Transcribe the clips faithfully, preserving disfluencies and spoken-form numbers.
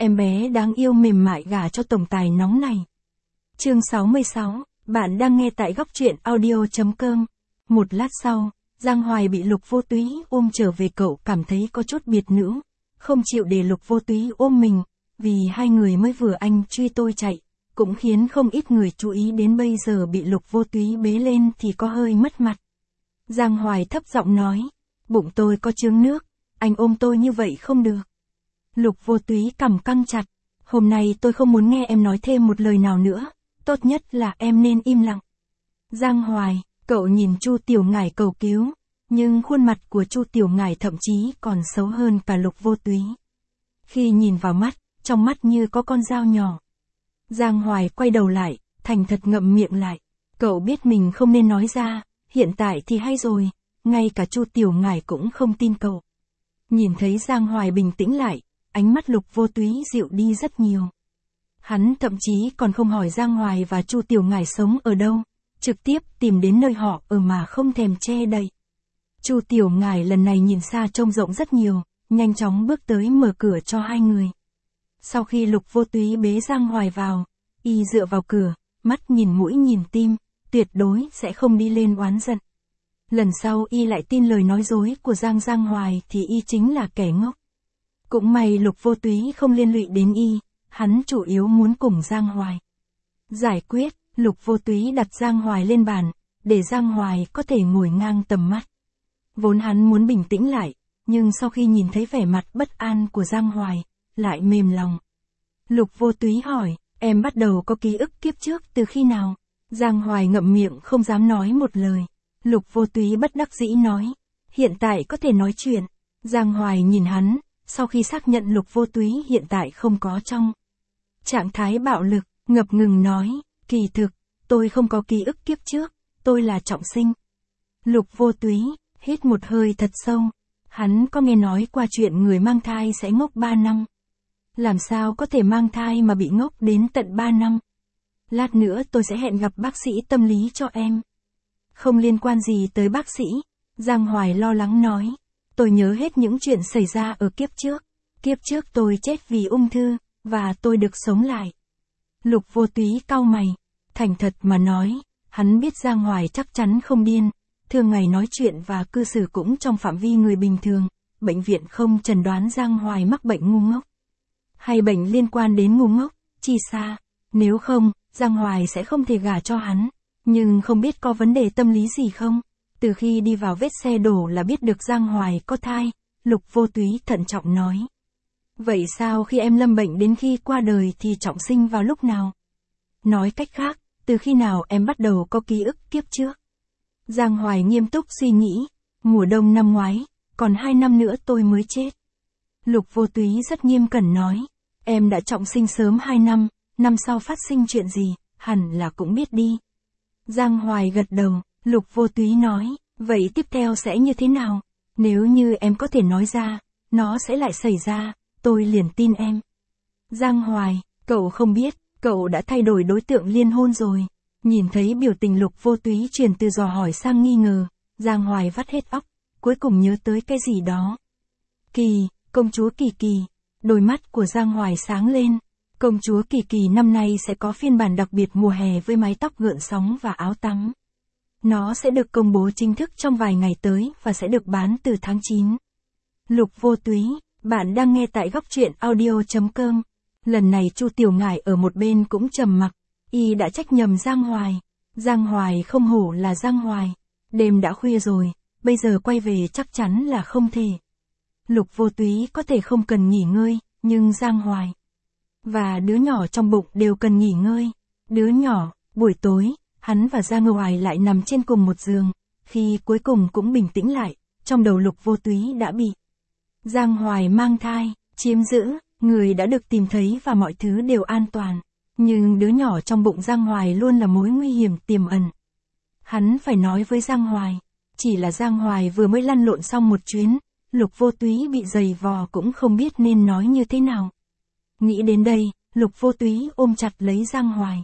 em bé đáng yêu mềm mại gả cho tổng tài nóng này. Chương sáu mươi sáu, bạn đang nghe tại góc truyện audio chấm com. Một lát sau, Giang Hoài bị Lục Vô Túy ôm trở về, cậu cảm thấy có chút biệt nữ, không chịu để Lục Vô Túy ôm mình, vì hai người mới vừa anh truy tôi chạy, cũng khiến không ít người chú ý đến, bây giờ bị Lục Vô Túy bế lên thì có hơi mất mặt. Giang Hoài thấp giọng nói, bụng tôi có chướng nước, anh ôm tôi như vậy không được. Lục Vô Túy cằm căng chặt, hôm nay tôi không muốn nghe em nói thêm một lời nào nữa, tốt nhất là em nên im lặng. Giang Hoài, cậu nhìn Chu Tiểu Ngải cầu cứu, nhưng khuôn mặt của Chu Tiểu Ngải thậm chí còn xấu hơn cả Lục Vô Túy. Khi nhìn vào mắt, trong mắt như có con dao nhỏ. Giang Hoài quay đầu lại, thành thật ngậm miệng lại. Cậu biết mình không nên nói ra, hiện tại thì hay rồi, ngay cả Chu Tiểu Ngải cũng không tin cậu. Nhìn thấy Giang Hoài bình tĩnh lại, ánh mắt Lục Vô Túy dịu đi rất nhiều. Hắn thậm chí còn không hỏi Giang Hoài và Chu Tiểu Ngải sống ở đâu, trực tiếp tìm đến nơi họ ở mà không thèm che đậy. Chu Tiểu Ngải lần này nhìn xa trông rộng rất nhiều, nhanh chóng bước tới mở cửa cho hai người. Sau khi Lục Vô Túy bế Giang Hoài vào, y dựa vào cửa, mắt nhìn mũi nhìn tim, tuyệt đối sẽ không đi lên oán giận. Lần sau y lại tin lời nói dối của Giang Giang Hoài thì y chính là kẻ ngốc. Cũng may Lục Vô Túy không liên lụy đến y, hắn chủ yếu muốn cùng Giang Hoài giải quyết. Lục Vô Túy đặt Giang Hoài lên bàn, để Giang Hoài có thể ngồi ngang tầm mắt. Vốn hắn muốn bình tĩnh lại, nhưng sau khi nhìn thấy vẻ mặt bất an của Giang Hoài, lại mềm lòng. Lục Vô Túy hỏi, em bắt đầu có ký ức kiếp trước từ khi nào? Giang Hoài ngậm miệng không dám nói một lời. Lục Vô Túy bất đắc dĩ nói, hiện tại có thể nói chuyện. Giang Hoài nhìn hắn, sau khi xác nhận Lục Vô Túy hiện tại không có trong trạng thái bạo lực, ngập ngừng nói, kỳ thực, tôi không có ký ức kiếp trước, tôi là trọng sinh. Lục Vô Túy hít một hơi thật sâu, hắn có nghe nói qua chuyện người mang thai sẽ ngốc ba năm. Làm sao có thể mang thai mà bị ngốc đến tận ba năm? Lát nữa tôi sẽ hẹn gặp bác sĩ tâm lý cho em. Không liên quan gì tới bác sĩ, Giang Hoài lo lắng nói, tôi nhớ hết những chuyện xảy ra ở kiếp trước. Kiếp trước tôi chết vì ung thư, và tôi được sống lại. Lục Vô Túy cau mày, thành thật mà nói, hắn biết Giang Hoài chắc chắn không điên, thường ngày nói chuyện và cư xử cũng trong phạm vi người bình thường, bệnh viện không chẩn đoán Giang Hoài mắc bệnh ngu ngốc. Hay bệnh liên quan đến ngu ngốc, chi xa, nếu không, Giang Hoài sẽ không thể gả cho hắn, nhưng không biết có vấn đề tâm lý gì không. Từ khi đi vào vết xe đổ là biết được Giang Hoài có thai, Lục Vô Túy thận trọng nói. Vậy sao khi em lâm bệnh đến khi qua đời thì trọng sinh vào lúc nào? Nói cách khác, từ khi nào em bắt đầu có ký ức kiếp trước? Giang Hoài nghiêm túc suy nghĩ, mùa đông năm ngoái, còn hai năm nữa tôi mới chết. Lục Vô Túy rất nghiêm cẩn nói, em đã trọng sinh sớm hai năm, năm sau phát sinh chuyện gì, hẳn là cũng biết đi. Giang Hoài gật đầu, Lục Vô Túy nói, vậy tiếp theo sẽ như thế nào? Nếu như em có thể nói ra, nó sẽ lại xảy ra, tôi liền tin em. Giang Hoài, cậu không biết, cậu đã thay đổi đối tượng liên hôn rồi. Nhìn thấy biểu tình Lục Vô Túy chuyển từ dò hỏi sang nghi ngờ, Giang Hoài vắt hết óc, cuối cùng nhớ tới cái gì đó. Kỳ, công chúa Kỳ Kỳ, đôi mắt của Giang Hoài sáng lên. Công chúa Kỳ Kỳ năm nay sẽ có phiên bản đặc biệt mùa hè với mái tóc gợn sóng và áo tắm. Nó sẽ được công bố chính thức trong vài ngày tới và sẽ được bán từ tháng chín. Lục Vô Túy, bạn đang nghe tại góc truyện audio chấm com. Lần này Chu Tiểu Ngải ở một bên cũng trầm mặc, y đã trách nhầm Giang Hoài. Giang Hoài không hổ là Giang Hoài. Đêm đã khuya rồi, bây giờ quay về chắc chắn là không thể. Lục Vô Túy có thể không cần nghỉ ngơi, nhưng Giang Hoài và đứa nhỏ trong bụng đều cần nghỉ ngơi. Đứa nhỏ, buổi tối, hắn và Giang Hoài lại nằm trên cùng một giường, khi cuối cùng cũng bình tĩnh lại, trong đầu Lục Vô Túy đã bị Giang Hoài mang thai, chiếm giữ, người đã được tìm thấy và mọi thứ đều an toàn. Nhưng đứa nhỏ trong bụng Giang Hoài luôn là mối nguy hiểm tiềm ẩn. Hắn phải nói với Giang Hoài, chỉ là Giang Hoài vừa mới lăn lộn xong một chuyến, Lục Vô Túy bị giày vò cũng không biết nên nói như thế nào. Nghĩ đến đây, Lục Vô Túy ôm chặt lấy Giang Hoài.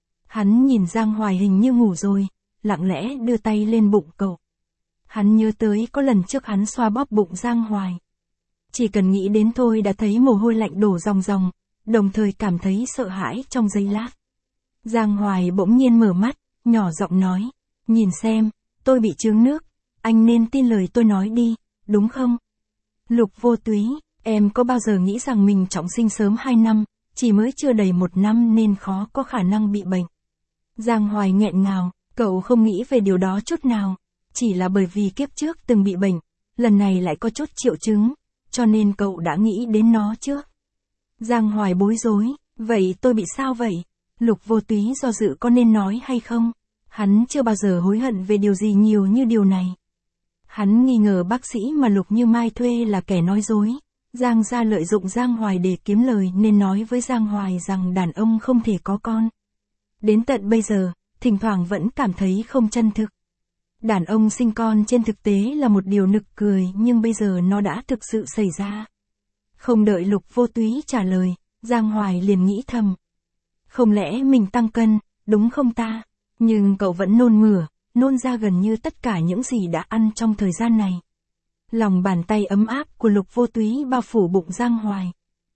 Hắn nhìn Giang Hoài hình như ngủ rồi, lặng lẽ đưa tay lên bụng cậu. Hắn nhớ tới có lần trước hắn xoa bóp bụng Giang Hoài. Chỉ cần nghĩ đến thôi đã thấy mồ hôi lạnh đổ ròng ròng, đồng thời cảm thấy sợ hãi trong giây lát. Giang Hoài bỗng nhiên mở mắt, nhỏ giọng nói, nhìn xem, tôi bị chướng nước, anh nên tin lời tôi nói đi, đúng không? Lục Vô Túy, em có bao giờ nghĩ rằng mình trọng sinh sớm hai năm, chỉ mới chưa đầy một năm nên khó có khả năng bị bệnh? Giang Hoài nghẹn ngào, cậu không nghĩ về điều đó chút nào, chỉ là bởi vì kiếp trước từng bị bệnh, lần này lại có chút triệu chứng, cho nên cậu đã nghĩ đến nó trước. Giang Hoài bối rối, vậy tôi bị sao vậy? Lục Vô Túy do dự có nên nói hay không? Hắn chưa bao giờ hối hận về điều gì nhiều như điều này. Hắn nghi ngờ bác sĩ mà Lục Như Mai thuê là kẻ nói dối. Giang gia lợi dụng Giang Hoài để kiếm lời nên nói với Giang Hoài rằng đàn ông không thể có con. Đến tận bây giờ, thỉnh thoảng vẫn cảm thấy không chân thực. Đàn ông sinh con trên thực tế là một điều nực cười nhưng bây giờ nó đã thực sự xảy ra. Không đợi Lục Vô Túy trả lời, Giang Hoài liền nghĩ thầm. Không lẽ mình tăng cân, đúng không ta? Nhưng cậu vẫn nôn mửa, nôn ra gần như tất cả những gì đã ăn trong thời gian này. Lòng bàn tay ấm áp của Lục Vô Túy bao phủ bụng Giang Hoài.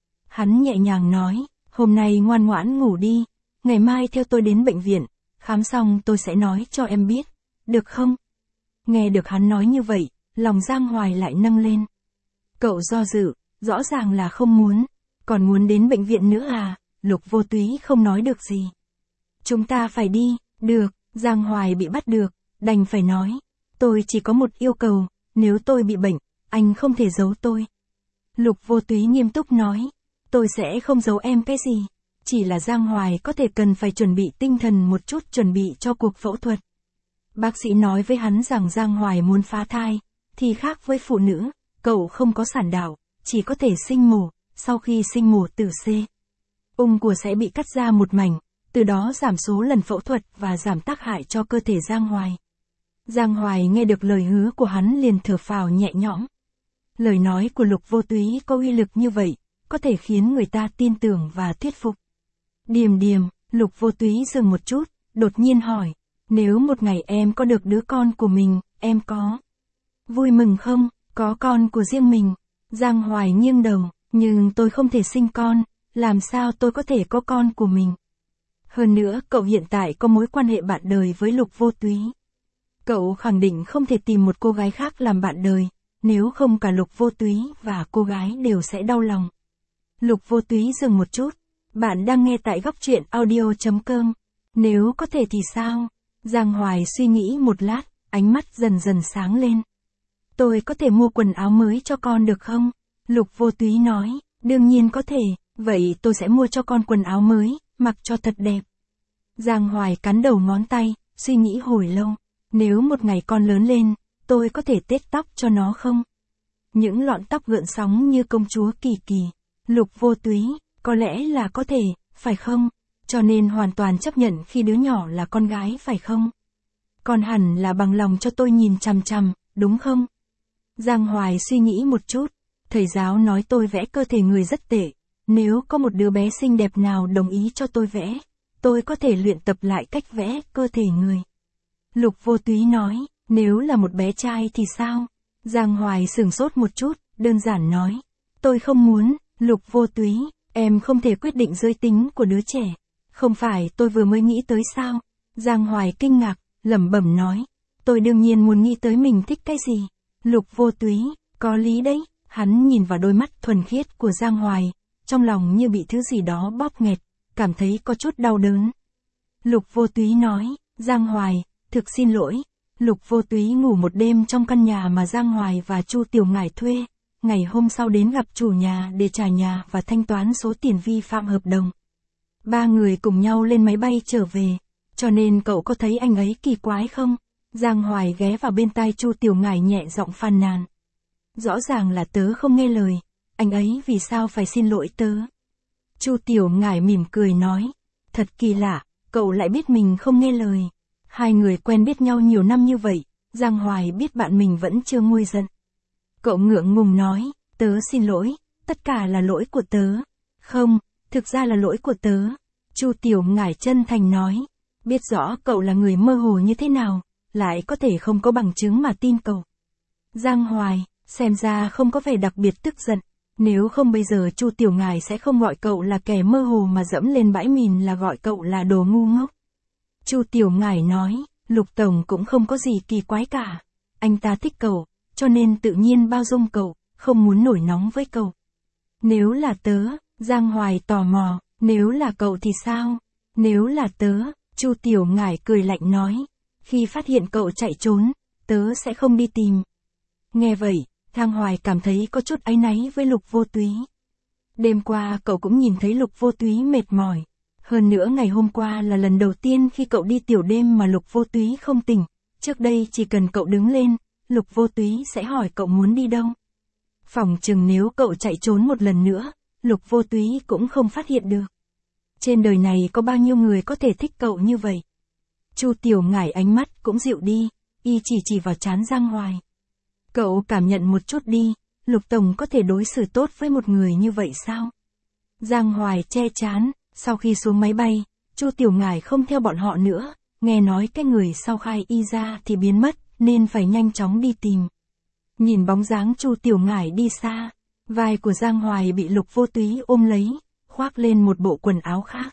Hắn nhẹ nhàng nói, hôm nay ngoan ngoãn ngủ đi, ngày mai theo tôi đến bệnh viện, khám xong tôi sẽ nói cho em biết, được không? Nghe được hắn nói như vậy, lòng Giang Hoài lại nâng lên. Cậu do dự, rõ ràng là không muốn, còn muốn đến bệnh viện nữa à? Lục Vô Túy không nói được gì. Chúng ta phải đi, được, Giang Hoài bị bắt được, đành phải nói. Tôi chỉ có một yêu cầu, nếu tôi bị bệnh, anh không thể giấu tôi. Lục Vô Túy nghiêm túc nói, tôi sẽ không giấu em cái gì. Chỉ là Giang Hoài có thể cần phải chuẩn bị tinh thần một chút chuẩn bị cho cuộc phẫu thuật. Bác sĩ nói với hắn rằng Giang Hoài muốn phá thai, thì khác với phụ nữ, cậu không có sản đạo, chỉ có thể sinh mổ, sau khi sinh mổ tử C. Ung của sẽ bị cắt ra một mảnh, từ đó giảm số lần phẫu thuật và giảm tác hại cho cơ thể Giang Hoài. Giang Hoài nghe được lời hứa của hắn liền thở phào nhẹ nhõm. Lời nói của Lục Vô Túy có uy lực như vậy, có thể khiến người ta tin tưởng và thuyết phục. Điềm điềm, Lục Vô Túy dừng một chút, đột nhiên hỏi, nếu một ngày em có được đứa con của mình, em có vui mừng không? Có con của riêng mình. Giang Hoài nghiêng đầu, nhưng tôi không thể sinh con, làm sao tôi có thể có con của mình? Hơn nữa, cậu hiện tại có mối quan hệ bạn đời với Lục Vô Túy. Cậu khẳng định không thể tìm một cô gái khác làm bạn đời, nếu không cả Lục Vô Túy và cô gái đều sẽ đau lòng. Lục Vô Túy dừng một chút, bạn đang nghe tại góc truyện audio chấm com. Nếu có thể thì sao? Giang Hoài suy nghĩ một lát, ánh mắt dần dần sáng lên. Tôi có thể mua quần áo mới cho con được không? Lục Vô Túy nói, đương nhiên có thể, vậy tôi sẽ mua cho con quần áo mới, mặc cho thật đẹp. Giang Hoài cắn đầu ngón tay, suy nghĩ hồi lâu, nếu một ngày con lớn lên, tôi có thể tết tóc cho nó không? Những lọn tóc gợn sóng như công chúa Kỳ Kỳ. Lục Vô Túy, có lẽ là có thể, phải không? Cho nên hoàn toàn chấp nhận khi đứa nhỏ là con gái phải không? Con hẳn là bằng lòng cho tôi nhìn chằm chằm, đúng không? Giang Hoài suy nghĩ một chút, thầy giáo nói tôi vẽ cơ thể người rất tệ, nếu có một đứa bé xinh đẹp nào đồng ý cho tôi vẽ, tôi có thể luyện tập lại cách vẽ cơ thể người. Lục Vô Túy nói, nếu là một bé trai thì sao? Giang Hoài sửng sốt một chút, đơn giản nói, tôi không muốn. Lục Vô Túy, em không thể quyết định giới tính của đứa trẻ. Không phải tôi vừa mới nghĩ tới sao? Giang Hoài kinh ngạc, lẩm bẩm nói, tôi đương nhiên muốn nghĩ tới mình thích cái gì. Lục Vô Túy, có lý đấy. Hắn nhìn vào đôi mắt thuần khiết của Giang Hoài, trong lòng như bị thứ gì đó bóp nghẹt, cảm thấy có chút đau đớn. Lục Vô Túy nói, Giang Hoài, thực xin lỗi. Lục Vô Túy ngủ một đêm trong căn nhà mà Giang Hoài và Chu Tiểu Ngải thuê. Ngày hôm sau đến gặp chủ nhà để trả nhà và thanh toán số tiền vi phạm hợp đồng. Ba người cùng nhau lên máy bay trở về, cho nên cậu có thấy anh ấy kỳ quái không? Giang Hoài ghé vào bên tai Chu Tiểu Ngải nhẹ giọng phàn nàn. Rõ ràng là tớ không nghe lời, anh ấy vì sao phải xin lỗi tớ? Chu Tiểu Ngải mỉm cười nói, thật kỳ lạ, cậu lại biết mình không nghe lời. Hai người quen biết nhau nhiều năm như vậy, Giang Hoài biết bạn mình vẫn chưa nguôi giận. Cậu ngượng ngùng nói, tớ xin lỗi, tất cả là lỗi của tớ. Không, thực ra là lỗi của tớ. Chu Tiểu Ngải chân thành nói, biết rõ cậu là người mơ hồ như thế nào, lại có thể không có bằng chứng mà tin cậu. Giang Hoài, xem ra không có vẻ đặc biệt tức giận. Nếu không bây giờ Chu Tiểu Ngải sẽ không gọi cậu là kẻ mơ hồ mà dẫm lên bãi mìn là gọi cậu là đồ ngu ngốc. Chu Tiểu Ngải nói, Lục Tổng cũng không có gì kỳ quái cả. Anh ta thích cậu, cho nên tự nhiên bao dung cậu, không muốn nổi nóng với cậu. Nếu là tớ, Giang Hoài tò mò, nếu là cậu thì sao? Nếu là tớ, Chu Tiểu Ngải cười lạnh nói, khi phát hiện cậu chạy trốn, tớ sẽ không đi tìm. Nghe vậy, Giang Hoài cảm thấy có chút áy náy với Lục Vô Túy. Đêm qua cậu cũng nhìn thấy Lục Vô Túy mệt mỏi. Hơn nữa ngày hôm qua là lần đầu tiên khi cậu đi tiểu đêm mà Lục Vô Túy không tỉnh. Trước đây chỉ cần cậu đứng lên, Lục Vô Túy sẽ hỏi cậu muốn đi đâu. Phỏng chừng nếu cậu chạy trốn một lần nữa, Lục Vô Túy cũng không phát hiện được. Trên đời này có bao nhiêu người có thể thích cậu như vậy? Chu Tiểu Ngải ánh mắt cũng dịu đi, y chỉ chỉ vào trán Giang Hoài. Cậu cảm nhận một chút đi, Lục Tổng có thể đối xử tốt với một người như vậy sao? Giang Hoài che trán, sau khi xuống máy bay, Chu Tiểu Ngải không theo bọn họ nữa, nghe nói cái người sau khai y ra thì biến mất, nên phải nhanh chóng đi tìm. Nhìn bóng dáng Chu Tiểu Ngải đi xa, vai của Giang Hoài bị Lục Vô Túy ôm lấy, khoác lên một bộ quần áo khác.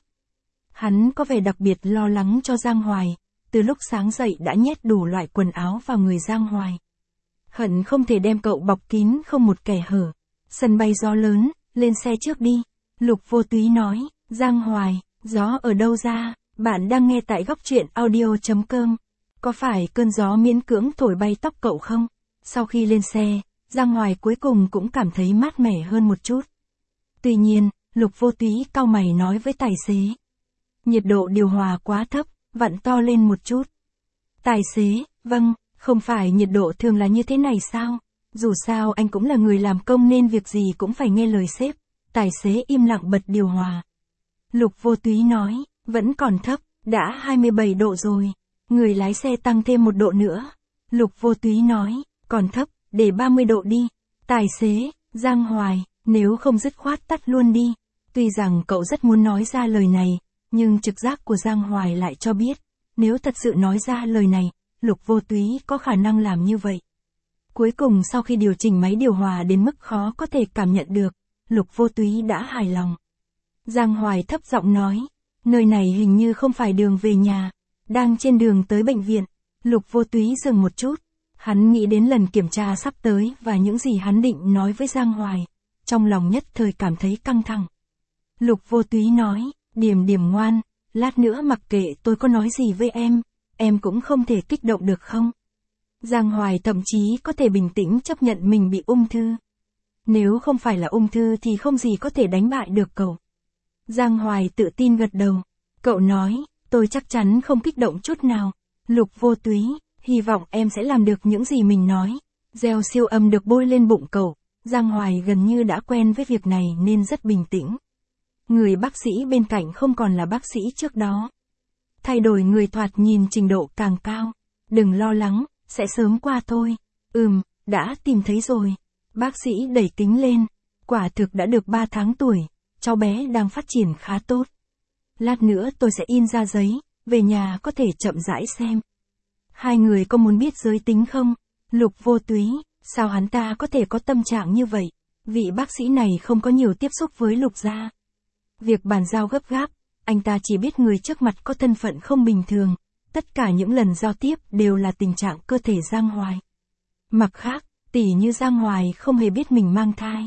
Hắn có vẻ đặc biệt lo lắng cho Giang Hoài, từ lúc sáng dậy đã nhét đủ loại quần áo vào người Giang Hoài. Hận không thể đem cậu bọc kín không một kẻ hở. Sân bay gió lớn, lên xe trước đi. Lục Vô Túy nói, Giang Hoài, gió ở đâu ra, bạn đang nghe tại góc truyện audio chấm com. Có phải cơn gió miễn cưỡng thổi bay tóc cậu không? Sau khi lên xe, Giang Hoài cuối cùng cũng cảm thấy mát mẻ hơn một chút. Tuy nhiên, Lục Vô Túy cau mày nói với tài xế. Nhiệt độ điều hòa quá thấp, vặn to lên một chút. Tài xế, vâng, không phải nhiệt độ thường là như thế này sao? Dù sao anh cũng là người làm công nên việc gì cũng phải nghe lời sếp. Tài xế im lặng bật điều hòa. Lục Vô Túy nói, vẫn còn thấp, đã hai mươi bảy độ rồi. Người lái xe tăng thêm một độ nữa. Lục Vô Túy nói, còn thấp, để ba mươi độ đi. Tài xế, Giang Hoài, nếu không dứt khoát tắt luôn đi. Tuy rằng cậu rất muốn nói ra lời này, nhưng trực giác của Giang Hoài lại cho biết, nếu thật sự nói ra lời này, Lục Vô Túy có khả năng làm như vậy. Cuối cùng sau khi điều chỉnh máy điều hòa đến mức khó có thể cảm nhận được, Lục Vô Túy đã hài lòng. Giang Hoài thấp giọng nói, nơi này hình như không phải đường về nhà, đang trên đường tới bệnh viện. Lục Vô Túy dừng một chút, hắn nghĩ đến lần kiểm tra sắp tới và những gì hắn định nói với Giang Hoài, trong lòng nhất thời cảm thấy căng thẳng. Lục Vô Túy nói, Điềm Điềm ngoan, lát nữa mặc kệ tôi có nói gì với em, em cũng không thể kích động được không? Giang Hoài thậm chí có thể bình tĩnh chấp nhận mình bị ung thư. Nếu không phải là ung thư thì không gì có thể đánh bại được cậu. Giang Hoài tự tin gật đầu. Cậu nói, tôi chắc chắn không kích động chút nào. Lục Vô Túy, hy vọng em sẽ làm được những gì mình nói. Gel siêu âm được bôi lên bụng cậu. Giang Hoài gần như đã quen với việc này nên rất bình tĩnh. Người bác sĩ bên cạnh không còn là bác sĩ trước đó. Thay đổi người thoạt nhìn trình độ càng cao. Đừng lo lắng, sẽ sớm qua thôi. Ừm, đã tìm thấy rồi. Bác sĩ đẩy kính lên. Quả thực đã được ba tháng tuổi. Cháu bé đang phát triển khá tốt. Lát nữa tôi sẽ in ra giấy, về nhà có thể chậm rãi xem. Hai người có muốn biết giới tính không? Lục Vô Túy, sao hắn ta có thể có tâm trạng như vậy? Vị bác sĩ này không có nhiều tiếp xúc với Lục gia. Việc bàn giao gấp gáp, anh ta chỉ biết người trước mặt có thân phận không bình thường. Tất cả những lần giao tiếp đều là tình trạng cơ thể Giang Hoài. Mặt khác, tỉ như Giang Hoài không hề biết mình mang thai.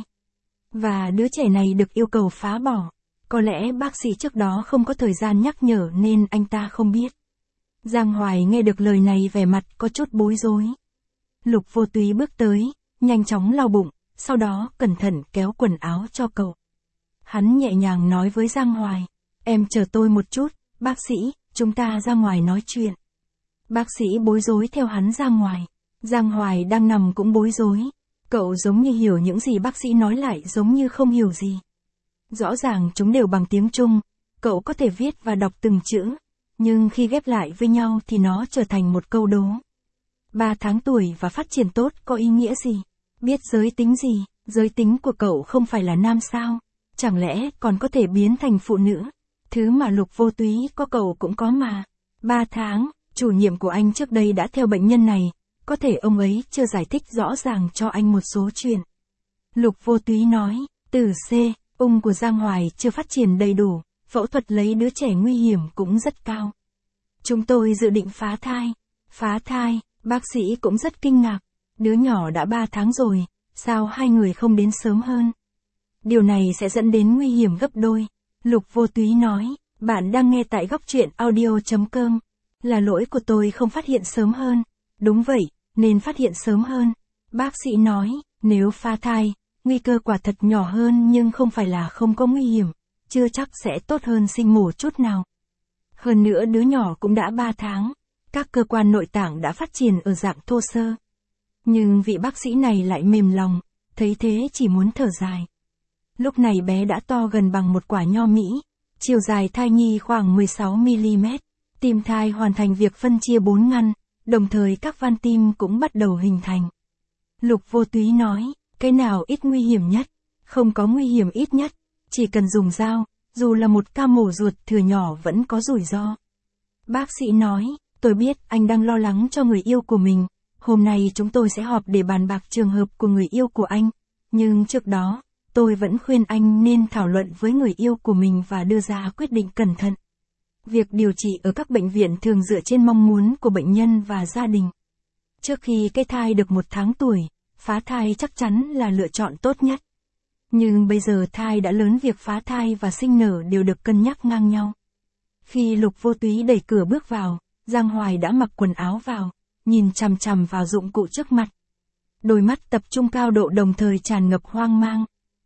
Và đứa trẻ này được yêu cầu phá bỏ. Có lẽ bác sĩ trước đó không có thời gian nhắc nhở nên anh ta không biết. Giang Hoài nghe được lời này vẻ mặt có chút bối rối. Lục Vô Túy bước tới, nhanh chóng lau bụng, sau đó cẩn thận kéo quần áo cho cậu. Hắn nhẹ nhàng nói với Giang Hoài, em chờ tôi một chút, bác sĩ, chúng ta ra ngoài nói chuyện. Bác sĩ bối rối theo hắn ra ngoài. Giang Hoài đang nằm cũng bối rối. Cậu giống như hiểu những gì bác sĩ nói lại giống như không hiểu gì. Rõ ràng chúng đều bằng tiếng Trung, cậu có thể viết và đọc từng chữ, nhưng khi ghép lại với nhau thì nó trở thành một câu đố. Ba tháng tuổi và phát triển tốt có ý nghĩa gì? Biết giới tính gì? Giới tính của cậu không phải là nam sao? Chẳng lẽ còn có thể biến thành phụ nữ? Thứ mà Lục Vô Túy có cậu cũng có mà. Ba tháng, chủ nhiệm của anh trước đây đã theo bệnh nhân này, có thể ông ấy chưa giải thích rõ ràng cho anh một số chuyện. Lục Vô Túy nói, từ C, ung của Giang Hoài chưa phát triển đầy đủ, phẫu thuật lấy đứa trẻ nguy hiểm cũng rất cao. Chúng tôi dự định phá thai. Phá thai, bác sĩ cũng rất kinh ngạc. Đứa nhỏ đã ba tháng rồi, sao hai người không đến sớm hơn? Điều này sẽ dẫn đến nguy hiểm gấp đôi. Lục Vô Túy nói, bạn đang nghe tại góc truyện audio.com. Là lỗi của tôi không phát hiện sớm hơn. Đúng vậy, nên phát hiện sớm hơn. Bác sĩ nói, nếu phá thai, nguy cơ quả thật nhỏ hơn nhưng không phải là không có nguy hiểm, chưa chắc sẽ tốt hơn sinh mổ chút nào. Hơn nữa đứa nhỏ cũng đã ba tháng, các cơ quan nội tạng đã phát triển ở dạng thô sơ. Nhưng vị bác sĩ này lại mềm lòng, thấy thế chỉ muốn thở dài. Lúc này bé đã to gần bằng một quả nho Mỹ, chiều dài thai nhi khoảng mười sáu mi li mét, tim thai hoàn thành việc phân chia bốn ngăn, đồng thời các van tim cũng bắt đầu hình thành. Lục Vô Túy nói, cái nào ít nguy hiểm nhất? Không có nguy hiểm ít nhất, chỉ cần dùng dao, dù là một ca mổ ruột thừa nhỏ vẫn có rủi ro. Bác sĩ nói, tôi biết anh đang lo lắng cho người yêu của mình, hôm nay chúng tôi sẽ họp để bàn bạc trường hợp của người yêu của anh, nhưng trước đó, tôi vẫn khuyên anh nên thảo luận với người yêu của mình và đưa ra quyết định cẩn thận. Việc điều trị ở các bệnh viện thường dựa trên mong muốn của bệnh nhân và gia đình. Trước khi cái thai được một tháng tuổi, phá thai chắc chắn là lựa chọn tốt nhất. Nhưng bây giờ thai đã lớn, việc phá thai và sinh nở đều được cân nhắc ngang nhau. Khi Lục Vô Túy đẩy cửa bước vào, Giang Hoài đã mặc quần áo vào, nhìn chằm chằm vào dụng cụ trước mặt. Đôi mắt tập trung cao độ đồng thời tràn ngập hoang mang.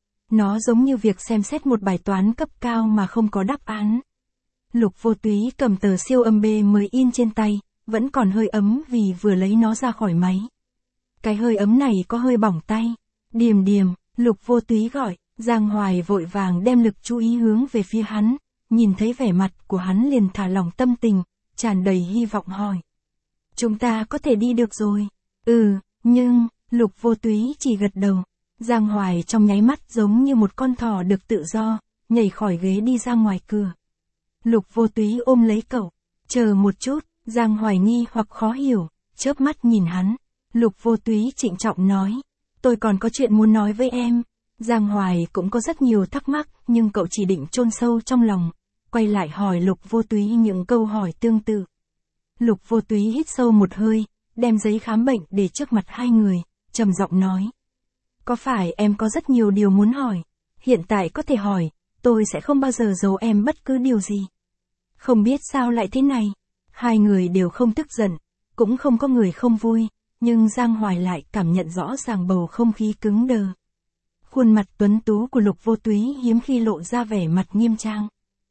Nó giống như việc xem xét một bài toán cấp cao mà không có đáp án. Lục Vô Túy cầm tờ siêu âm B mới in trên tay, vẫn còn hơi ấm vì vừa lấy nó ra khỏi máy. Cái hơi ấm này có hơi bỏng tay. Điềm điềm, Lục Vô Túy gọi, Giang Hoài vội vàng đem lực chú ý hướng về phía hắn, nhìn thấy vẻ mặt của hắn liền thả lỏng tâm tình, tràn đầy hy vọng hỏi. Chúng ta có thể đi được rồi. Ừ, nhưng, Lục Vô Túy chỉ gật đầu. Giang Hoài trong nháy mắt giống như một con thỏ được tự do, nhảy khỏi ghế đi ra ngoài cửa. Lục Vô Túy ôm lấy cậu. Chờ một chút, Giang Hoài nghi hoặc khó hiểu, chớp mắt nhìn hắn. Lục Vô Túy trịnh trọng nói, tôi còn có chuyện muốn nói với em. Giang Hoài cũng có rất nhiều thắc mắc, nhưng cậu chỉ định chôn sâu trong lòng, quay lại hỏi Lục Vô Túy những câu hỏi tương tự. Lục Vô Túy hít sâu một hơi, đem giấy khám bệnh để trước mặt hai người, trầm giọng nói. Có phải em có rất nhiều điều muốn hỏi? Hiện tại có thể hỏi, tôi sẽ không bao giờ giấu em bất cứ điều gì. Không biết sao lại thế này. Hai người đều không tức giận, cũng không có người không vui, nhưng Giang Hoài lại cảm nhận rõ ràng bầu không khí cứng đờ. Khuôn mặt tuấn tú của Lục Vô Túy hiếm khi lộ ra vẻ mặt nghiêm trang.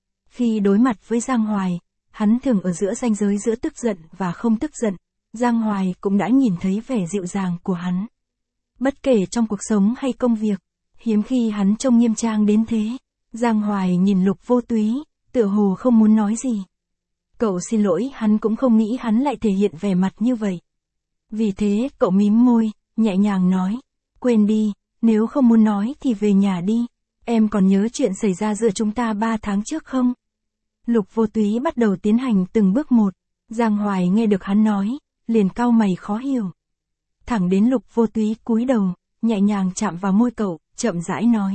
Khi đối mặt với Giang Hoài, hắn thường ở giữa ranh giới giữa tức giận và không tức giận. Giang Hoài cũng đã nhìn thấy vẻ dịu dàng của hắn. Bất kể trong cuộc sống hay công việc, hiếm khi hắn trông nghiêm trang đến thế. Giang Hoài nhìn Lục Vô Túy, tựa hồ không muốn nói gì. Cậu xin lỗi, hắn cũng không nghĩ hắn lại thể hiện vẻ mặt như vậy. Vì thế cậu mím môi, nhẹ nhàng nói, quên đi, nếu không muốn nói thì về nhà đi. Em còn nhớ chuyện xảy ra giữa chúng ta ba tháng trước không? Lục Vô Túy bắt đầu tiến hành từng bước một. Giang Hoài nghe được hắn nói, liền cau mày khó hiểu. Thẳng đến Lục Vô Túy cúi đầu, nhẹ nhàng chạm vào môi cậu, chậm rãi nói.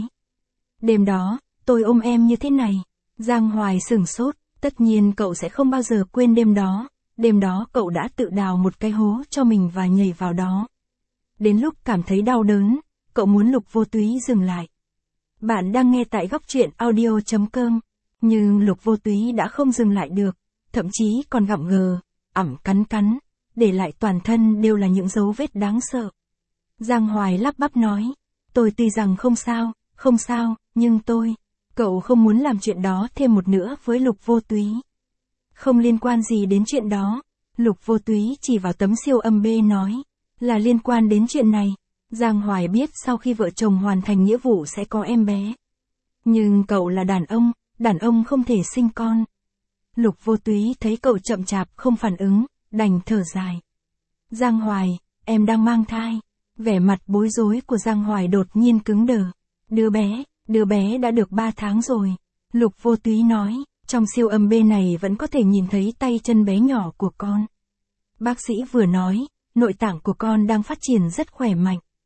Đêm đó, tôi ôm em như thế này. Giang Hoài sửng sốt, tất nhiên cậu sẽ không bao giờ quên đêm đó. Đêm đó cậu đã tự đào một cái hố cho mình và nhảy vào đó. Đến lúc cảm thấy đau đớn, cậu muốn Lục Vô Túy dừng lại. Bạn đang nghe tại góc truyện audio.com. Nhưng Lục Vô Túy đã không dừng lại được, thậm chí còn gặm gờ, ẳm cắn cắn, để lại toàn thân đều là những dấu vết đáng sợ. Giang Hoài lắp bắp nói, tôi tuy rằng không sao, không sao, nhưng tôi, cậu không muốn làm chuyện đó thêm một nữa với Lục Vô Túy. Không liên quan gì đến chuyện đó. Lục Vô Túy chỉ vào tấm siêu âm B nói, là liên quan đến chuyện này. Giang Hoài biết sau khi vợ chồng hoàn thành nghĩa vụ sẽ có em bé. Nhưng cậu là đàn ông, đàn ông không thể sinh con. Lục Vô Túy thấy cậu chậm chạp không phản ứng, đành thở dài. Giang Hoài, em đang mang thai. Vẻ mặt bối rối của Giang Hoài đột nhiên cứng đờ. Đứa bé, đứa bé đã được ba tháng rồi. Lục Vô Túy nói, trong siêu âm B này vẫn có thể nhìn thấy tay chân bé nhỏ của con. Bác sĩ vừa nói, nội tạng của con đang phát triển rất khỏe mạnh.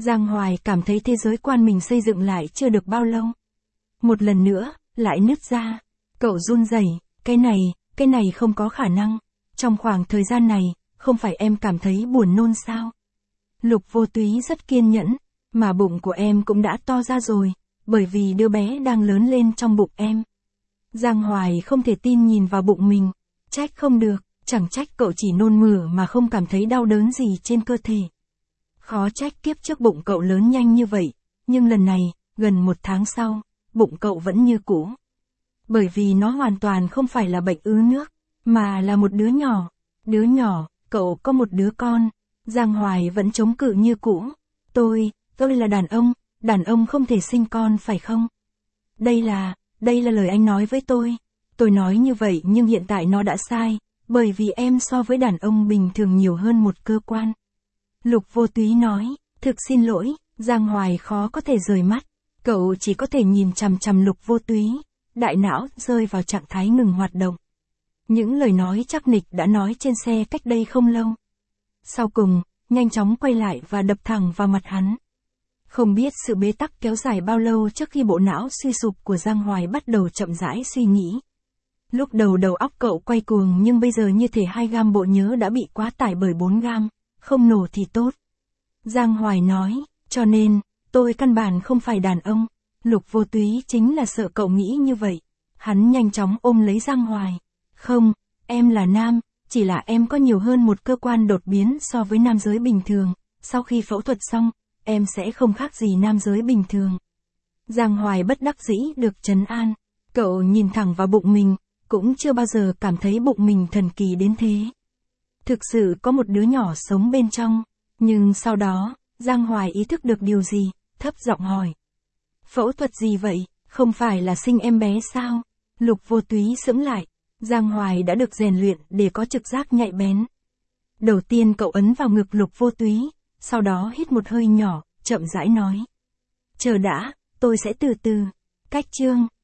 Giang Hoài cảm thấy thế giới quan mình xây dựng lại chưa được bao lâu. Một lần nữa, lại nứt ra. Cậu run rẩy, cái này, cái này không có khả năng. Trong khoảng thời gian này, không phải em cảm thấy buồn nôn sao? Lục Vô Túy rất kiên nhẫn, mà bụng của em cũng đã to ra rồi, bởi vì đứa bé đang lớn lên trong bụng em. Giang Hoài không thể tin nhìn vào bụng mình, trách không được, chẳng trách cậu chỉ nôn mửa mà không cảm thấy đau đớn gì trên cơ thể. Khó trách kiếp trước bụng cậu lớn nhanh như vậy, nhưng lần này, gần một tháng sau, bụng cậu vẫn như cũ. Bởi vì nó hoàn toàn không phải là bệnh ứ nước, mà là một đứa nhỏ. Đứa nhỏ, cậu có một đứa con. Giang Hoài vẫn chống cự như cũ. Tôi, tôi là đàn ông, đàn ông không thể sinh con phải không? Đây là, đây là lời anh nói với tôi. Tôi nói như vậy nhưng hiện tại nó đã sai, bởi vì em so với đàn ông bình thường nhiều hơn một cơ quan. Lục Vô Túy nói, thực xin lỗi, Giang Hoài khó có thể rời mắt. Cậu chỉ có thể nhìn chằm chằm Lục Vô Túy, đại não rơi vào trạng thái ngừng hoạt động. Những lời nói chắc nịch đã nói trên xe cách đây không lâu. Sau cùng, nhanh chóng quay lại và đập thẳng vào mặt hắn. Không biết sự bế tắc kéo dài bao lâu trước khi bộ não suy sụp của Giang Hoài bắt đầu chậm rãi suy nghĩ. Lúc đầu đầu óc cậu quay cuồng nhưng bây giờ như thể hai gam bộ nhớ đã bị quá tải bởi bốn gam, không nổ thì tốt. Giang Hoài nói, cho nên, tôi căn bản không phải đàn ông. Lục Vô Túy chính là sợ cậu nghĩ như vậy. Hắn nhanh chóng ôm lấy Giang Hoài. Không, em là nam, chỉ là em có nhiều hơn một cơ quan đột biến so với nam giới bình thường. Sau khi phẫu thuật xong, em sẽ không khác gì nam giới bình thường. Giang Hoài bất đắc dĩ được trấn an. Cậu nhìn thẳng vào bụng mình, cũng chưa bao giờ cảm thấy bụng mình thần kỳ đến thế. Thực sự có một đứa nhỏ sống bên trong. Nhưng sau đó, Giang Hoài ý thức được điều gì, thấp giọng hỏi. Phẫu thuật gì vậy, không phải là sinh em bé sao? Lục Vô Túy sững lại. Giang Hoài đã được rèn luyện để có trực giác nhạy bén. Đầu tiên cậu ấn vào ngực Lục Vô Túy, sau đó hít một hơi nhỏ, chậm rãi nói. Chờ đã, tôi sẽ từ từ. Cách chương